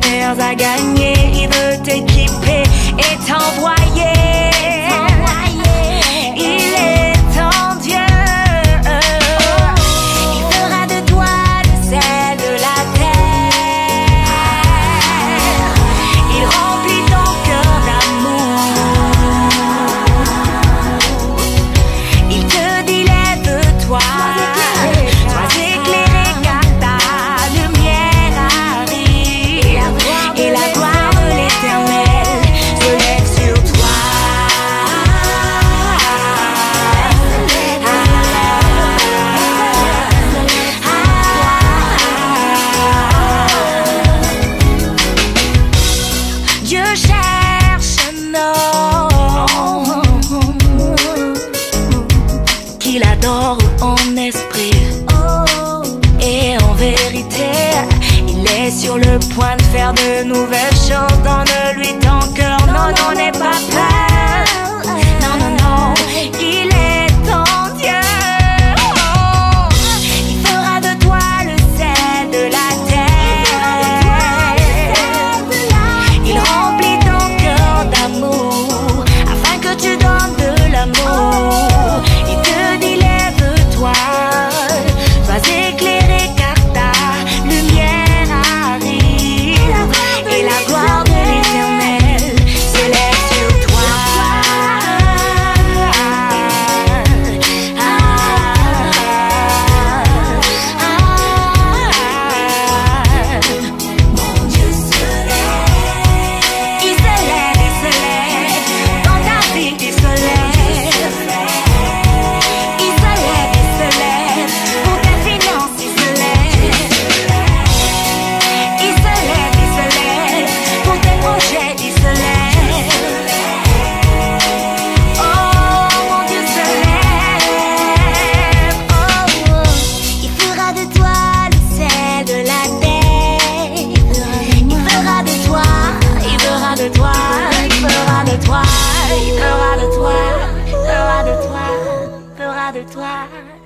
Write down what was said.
terres à gagner. Il veut t'équiper et t'envoyer. Il est ton Dieu. Il fera de toi le sel de la terre. Il remplit ton cœur d'amour. Il te dit lève-toi. Sois éclairé car ta lumière arrive. Et la gloire de l'Éternel se lève sur toi. Dieu cherche un homme qu'il adore en esprit et en vérité. Il est sur le point de faire de nouvelles choses. Donne-lui ton cœur, non, non, n'aie pas peur. Non, non, non, il est ton Dieu. Il fera de toi le sel de la terre. Il remplit ton cœur d'amour afin que tu donnes de l'amour. Il te dit lève-toi, sois éclairé car ta lumière arrive. Et la gloire de l'Éternel se lève sur toi. Mon Dieu se lève. Il se lève, il se lève. Dans ta vie, il se lève. Il se lève, il se lève. Pour tes finances, il se lève. Il se lève, il se lève. Pour tes projets, il se lève. Oh, mon Dieu se lève. Oh, il fera de toi le sel de la terre. Il fera de toi, il fera de toi, il fera de toi, il fera de toi, il fera de toi, il fera de toi.